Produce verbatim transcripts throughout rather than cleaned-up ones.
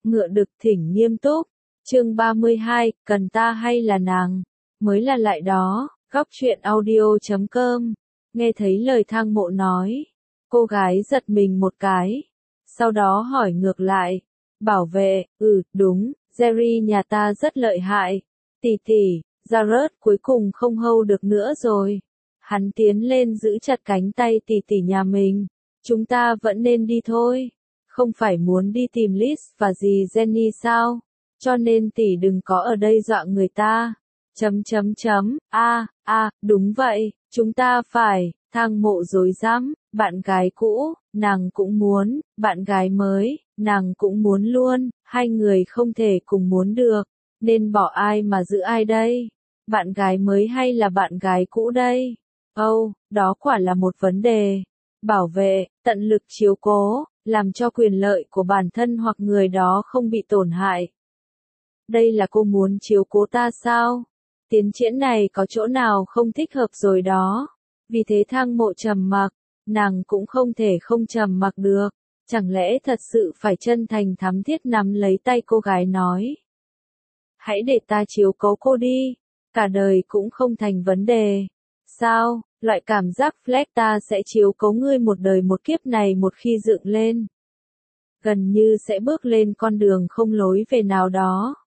Ngựa đực thỉnh nghiêm túc. Chương ba mươi hai, cần ta hay là nàng? Mới là lại đó, góc truyện audio chấm com. Nghe thấy lời Thang Mộ nói, cô gái giật mình một cái. Sau đó hỏi ngược lại, bảo vệ, ừ, đúng, Jerry nhà ta rất lợi hại. Tỷ tỷ, Jared cuối cùng không hold được nữa rồi. Hắn tiến lên giữ chặt cánh tay tỷ tỷ nhà mình. Chúng ta vẫn nên đi thôi. Không phải muốn đi tìm Liz và dì Jenny sao? Cho nên tỷ đừng có ở đây dọa người ta. Chấm chấm chấm, a, a, đúng vậy, chúng ta phải, Thang Mộ rối rắm, bạn gái cũ, nàng cũng muốn, bạn gái mới, nàng cũng muốn luôn, hai người không thể cùng muốn được, nên bỏ ai mà giữ ai đây? Bạn gái mới hay là bạn gái cũ đây? Âu, oh, đó quả là một vấn đề. Bảo vệ, tận lực chiếu cố, làm cho quyền lợi của bản thân hoặc người đó không bị tổn hại. Đây là cô muốn chiếu cố ta sao? Tiến triển này có chỗ nào không thích hợp rồi đó. Vì thế Thang Mộ trầm mặc, nàng cũng không thể không trầm mặc được. Chẳng lẽ thật sự phải chân thành thắm thiết nắm lấy tay cô gái nói. Hãy để ta chiếu cố cô đi, cả đời cũng không thành vấn đề. Sao, loại cảm giác Fleck ta sẽ chiếu cố ngươi một đời một kiếp này một khi dựng lên. Gần như sẽ bước lên con đường không lối về nào đó.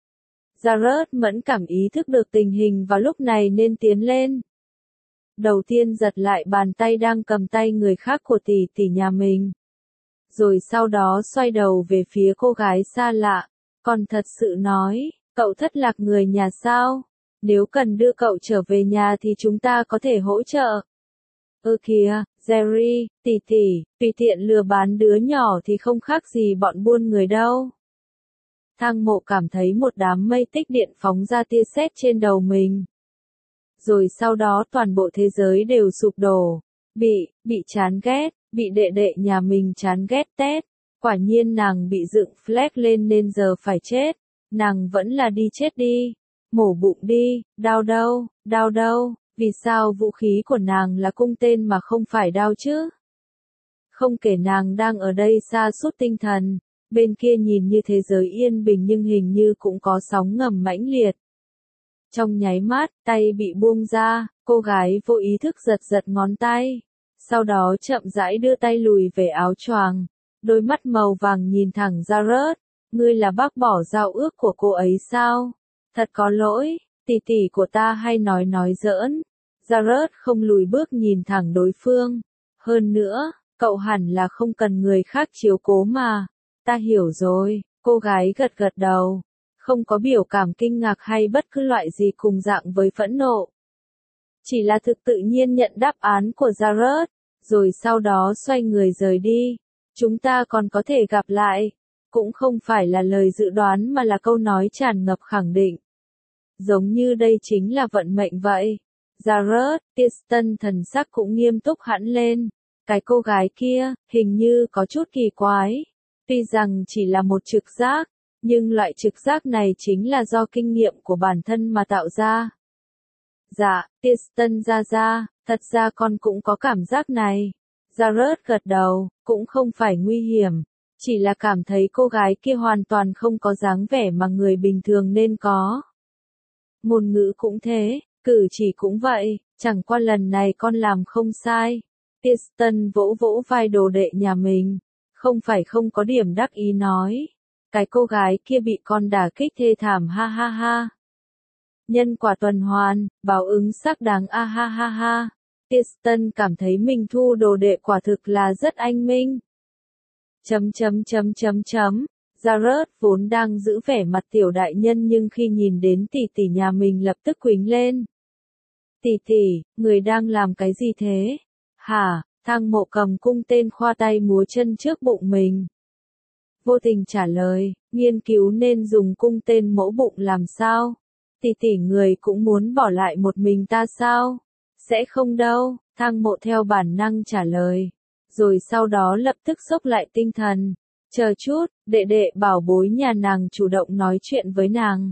Jared mẫn cảm ý thức được tình hình và lúc này nên tiến lên. Đầu tiên giật lại bàn tay đang cầm tay người khác của tỷ tỷ nhà mình. Rồi sau đó xoay đầu về phía cô gái xa lạ. Còn thật sự nói, cậu thất lạc người nhà sao? Nếu cần đưa cậu trở về nhà thì chúng ta có thể hỗ trợ. Ơ kìa, Jerry, tỷ tỷ, tùy tiện lừa bán đứa nhỏ thì không khác gì bọn buôn người đâu. Thang Mộ cảm thấy một đám mây tích điện phóng ra tia sét trên đầu mình. Rồi sau đó toàn bộ thế giới đều sụp đổ. Bị, bị chán ghét, bị đệ đệ nhà mình chán ghét tét. Quả nhiên nàng bị dựng flag lên nên giờ phải chết. Nàng vẫn là đi chết đi. Mổ bụng đi, đau đâu, đau đâu. Vì sao vũ khí của nàng là cung tên mà không phải đao chứ? Không kể nàng đang ở đây sa sút tinh thần. Bên kia nhìn như thế giới yên bình nhưng hình như cũng có sóng ngầm mãnh liệt. Trong nháy mắt, tay bị buông ra, cô gái vô ý thức giật giật ngón tay. Sau đó chậm rãi đưa tay lùi về áo choàng. Đôi mắt màu vàng nhìn thẳng Jared. Ngươi là bác bỏ giao ước của cô ấy sao? Thật có lỗi, tỷ tỷ của ta hay nói nói giỡn. Jared không lùi bước nhìn thẳng đối phương. Hơn nữa, cậu hẳn là không cần người khác chiếu cố mà. Ta hiểu rồi, cô gái gật gật đầu. Không có biểu cảm kinh ngạc hay bất cứ loại gì cùng dạng với phẫn nộ. Chỉ là thực tự nhiên nhận đáp án của Jared, rồi sau đó xoay người rời đi. Chúng ta còn có thể gặp lại. Cũng không phải là lời dự đoán mà là câu nói tràn ngập khẳng định. Giống như đây chính là vận mệnh vậy. Jared, Kirsten thần sắc cũng nghiêm túc hẳn lên. Cái cô gái kia, hình như có chút kỳ quái. Tuy rằng chỉ là một trực giác, nhưng loại trực giác này chính là do kinh nghiệm của bản thân mà tạo ra. Dạ, Kirsten ra ra, thật ra con cũng có cảm giác này. Jared gật đầu, cũng không phải nguy hiểm. Chỉ là cảm thấy cô gái kia hoàn toàn không có dáng vẻ mà người bình thường nên có. Ngôn ngữ cũng thế, cử chỉ cũng vậy, chẳng qua lần này con làm không sai. Kirsten vỗ vỗ vai đồ đệ nhà mình. Không phải không có điểm đắc ý nói. Cái cô gái kia bị con đả kích thê thảm ha ha ha. Nhân quả tuần hoàn, báo ứng xác đáng a ha ha ha. Kirsten cảm thấy mình thu đồ đệ quả thực là rất anh minh. Chấm chấm chấm chấm chấm. Jared vốn đang giữ vẻ mặt tiểu đại nhân nhưng khi nhìn đến tỷ tỷ nhà mình lập tức quỳnh lên. Tỷ tỷ, người đang làm cái gì thế? Hả? Thang Mộ cầm cung tên khoa tay múa chân trước bụng mình. Vô tình trả lời, nghiên cứu nên dùng cung tên mỗ bụng làm sao? Tỷ tỷ người cũng muốn bỏ lại một mình ta sao? Sẽ không đâu, Thang Mộ theo bản năng trả lời. Rồi sau đó lập tức xốc lại tinh thần. Chờ chút, đệ đệ bảo bối nhà nàng chủ động nói chuyện với nàng.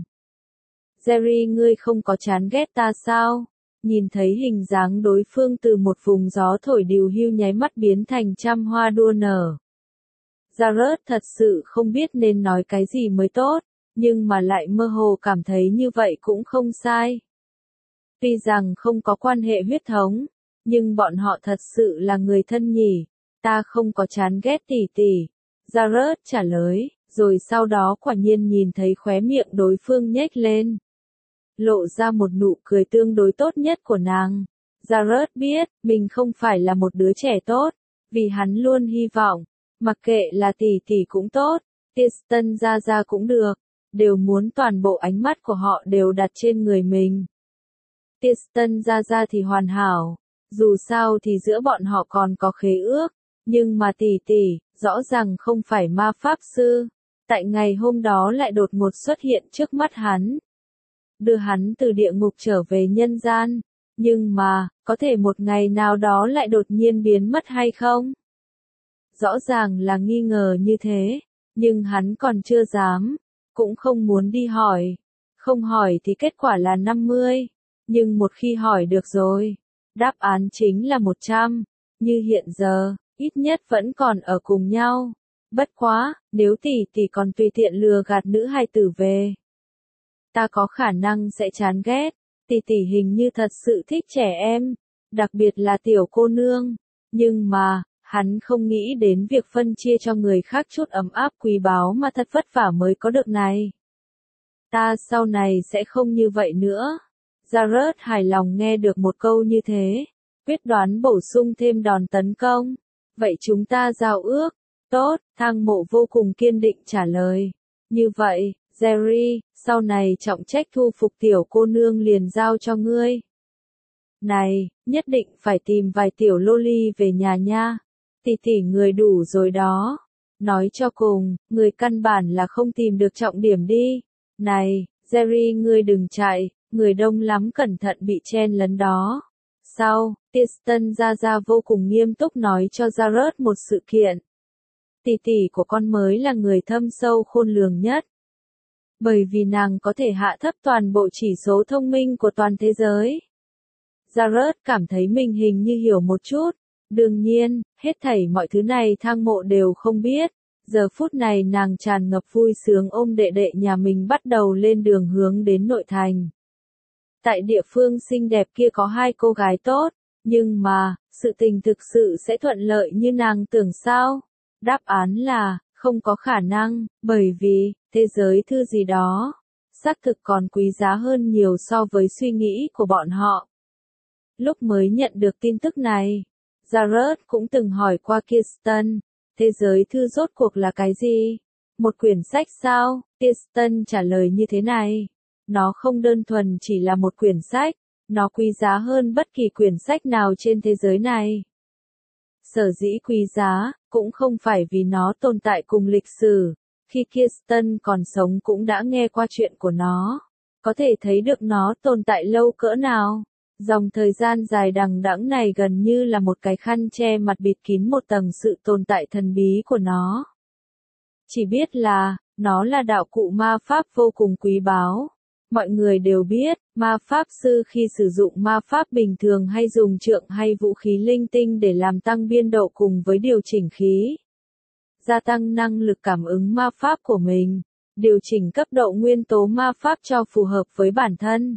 Jerry ngươi không có chán ghét ta sao? Nhìn thấy hình dáng đối phương từ một vùng gió thổi điều hưu nháy mắt biến thành trăm hoa đua nở. Jared thật sự không biết nên nói cái gì mới tốt, nhưng mà lại mơ hồ cảm thấy như vậy cũng không sai. Tuy rằng không có quan hệ huyết thống, nhưng bọn họ thật sự là người thân nhỉ. Ta không có chán ghét tỷ tỷ. Jared trả lời, rồi sau đó quả nhiên nhìn thấy khóe miệng đối phương nhếch lên. Lộ ra một nụ cười tương đối tốt nhất của nàng. Jared biết, mình không phải là một đứa trẻ tốt, vì hắn luôn hy vọng, mặc kệ là tỷ tỷ cũng tốt, Kirsten ra ra cũng được, đều muốn toàn bộ ánh mắt của họ đều đặt trên người mình. Kirsten ra ra thì hoàn hảo, dù sao thì giữa bọn họ còn có khế ước, nhưng mà tỷ tỷ, rõ ràng không phải ma pháp sư, tại ngày hôm đó lại đột ngột xuất hiện trước mắt hắn. Đưa hắn từ địa ngục trở về nhân gian, nhưng mà, có thể một ngày nào đó lại đột nhiên biến mất hay không? Rõ ràng là nghi ngờ như thế, nhưng hắn còn chưa dám, cũng không muốn đi hỏi. Không hỏi thì kết quả là năm mươi, nhưng một khi hỏi được rồi, đáp án chính là một trăm, như hiện giờ, ít nhất vẫn còn ở cùng nhau. Bất quá, nếu tỷ tỷ còn tùy tiện lừa gạt nữ hài tử về, ta có khả năng sẽ chán ghét. Tỷ tỷ hình như thật sự thích trẻ em, đặc biệt là tiểu cô nương, nhưng mà, hắn không nghĩ đến việc phân chia cho người khác chút ấm áp quý báu mà thật vất vả mới có được này. Ta sau này sẽ không như vậy nữa. Jared hài lòng nghe được một câu như thế, quyết đoán bổ sung thêm đòn tấn công. Vậy chúng ta giao ước. Tốt, Thang Mộ vô cùng kiên định trả lời. Như vậy, Jerry, sau này trọng trách thu phục tiểu cô nương liền giao cho ngươi. Này, nhất định phải tìm vài tiểu loli về nhà nha. Tỷ tỷ người đủ rồi đó. Nói cho cùng, người căn bản là không tìm được trọng điểm đi. Này, Jerry ngươi đừng chạy, người đông lắm cẩn thận bị chen lấn đó. Sau, Kirsten ra ra vô cùng nghiêm túc nói cho Jared một sự kiện. Tỷ tỷ của con mới là người thâm sâu khôn lường nhất. Bởi vì nàng có thể hạ thấp toàn bộ chỉ số thông minh của toàn thế giới. Jared cảm thấy mình hình như hiểu một chút. Đương nhiên, hết thảy mọi thứ này Thang Mộ đều không biết. Giờ phút này nàng tràn ngập vui sướng ôm đệ đệ nhà mình bắt đầu lên đường hướng đến nội thành. Tại địa phương xinh đẹp kia có hai cô gái tốt, nhưng mà, sự tình thực sự sẽ thuận lợi như nàng tưởng sao? Đáp án là, không có khả năng, bởi vì, thế giới thư gì đó, xác thực còn quý giá hơn nhiều so với suy nghĩ của bọn họ. Lúc mới nhận được tin tức này, Jared cũng từng hỏi qua Kirsten, thế giới thư rốt cuộc là cái gì? Một quyển sách sao? Kirsten trả lời như thế này. Nó không đơn thuần chỉ là một quyển sách, nó quý giá hơn bất kỳ quyển sách nào trên thế giới này. Sở dĩ quý giá, cũng không phải vì nó tồn tại cùng lịch sử, khi Kirsten còn sống cũng đã nghe qua chuyện của nó, có thể thấy được nó tồn tại lâu cỡ nào. Dòng thời gian dài đằng đẵng này gần như là một cái khăn che mặt bịt kín một tầng sự tồn tại thần bí của nó. Chỉ biết là, nó là đạo cụ ma pháp vô cùng quý báu. Mọi người đều biết, ma pháp sư khi sử dụng ma pháp bình thường hay dùng trượng hay vũ khí linh tinh để làm tăng biên độ cùng với điều chỉnh khí. Gia tăng năng lực cảm ứng ma pháp của mình, điều chỉnh cấp độ nguyên tố ma pháp cho phù hợp với bản thân.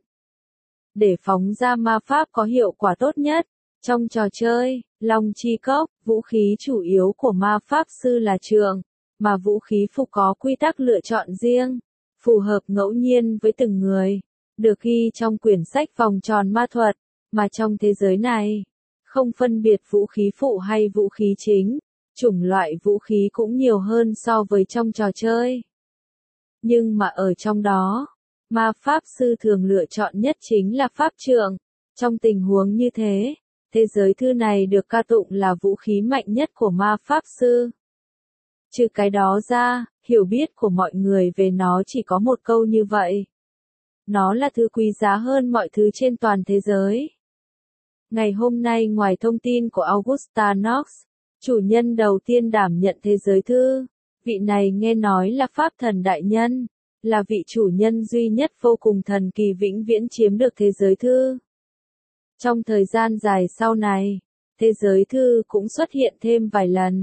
Để phóng ra ma pháp có hiệu quả tốt nhất, trong trò chơi, Long Chi Cốc, vũ khí chủ yếu của ma pháp sư là trượng, mà vũ khí phụ có quy tắc lựa chọn riêng, phù hợp ngẫu nhiên với từng người, được ghi trong quyển sách Vòng tròn ma thuật, mà trong thế giới này, không phân biệt vũ khí phụ hay vũ khí chính, chủng loại vũ khí cũng nhiều hơn so với trong trò chơi. Nhưng mà ở trong đó, ma pháp sư thường lựa chọn nhất chính là pháp trượng. Trong tình huống như thế, thế giới thư này được ca tụng là vũ khí mạnh nhất của ma pháp sư. Trừ cái đó ra, hiểu biết của mọi người về nó chỉ có một câu như vậy. Nó là thứ quý giá hơn mọi thứ trên toàn thế giới. Ngày hôm nay ngoài thông tin của Augusta Knox, chủ nhân đầu tiên đảm nhận thế giới thư, vị này nghe nói là Pháp Thần Đại Nhân, là vị chủ nhân duy nhất vô cùng thần kỳ vĩnh viễn chiếm được thế giới thư. Trong thời gian dài sau này, thế giới thư cũng xuất hiện thêm vài lần,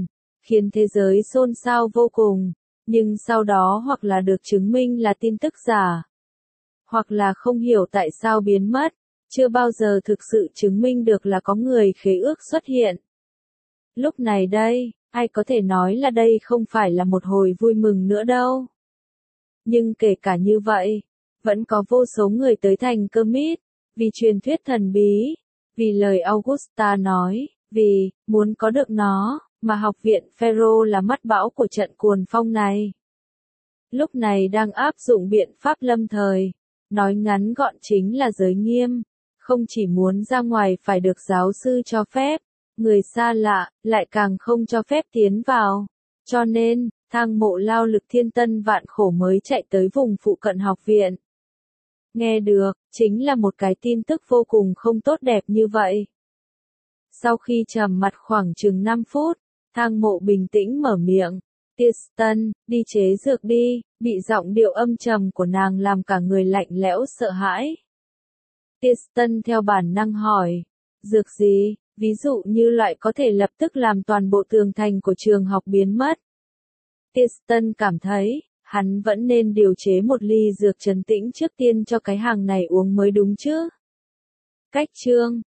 khiến thế giới xôn xao vô cùng, nhưng sau đó hoặc là được chứng minh là tin tức giả, hoặc là không hiểu tại sao biến mất, chưa bao giờ thực sự chứng minh được là có người khế ước xuất hiện. Lúc này đây, ai có thể nói là đây không phải là một hồi vui mừng nữa đâu. Nhưng kể cả như vậy, vẫn có vô số người tới thành Kermit, vì truyền thuyết thần bí, vì lời Augusta nói, vì muốn có được nó, mà học viện Pharaoh là mắt bão của trận cuồng phong này. Lúc này đang áp dụng biện pháp lâm thời, nói ngắn gọn chính là giới nghiêm, không chỉ muốn ra ngoài phải được giáo sư cho phép, người xa lạ lại càng không cho phép tiến vào. Cho nên, Thang Mộ lao lực thiên tân vạn khổ mới chạy tới vùng phụ cận học viện. Nghe được, chính là một cái tin tức vô cùng không tốt đẹp như vậy. Sau khi trầm mặt khoảng chừng năm phút, Thang Mộ bình tĩnh mở miệng. Kirsten, đi chế dược đi, bị giọng điệu âm trầm của nàng làm cả người lạnh lẽo sợ hãi. Kirsten theo bản năng hỏi, dược gì, ví dụ như loại có thể lập tức làm toàn bộ tường thành của trường học biến mất. Kirsten cảm thấy, hắn vẫn nên điều chế một ly dược trấn tĩnh trước tiên cho cái hàng này uống mới đúng chứ. Cách chương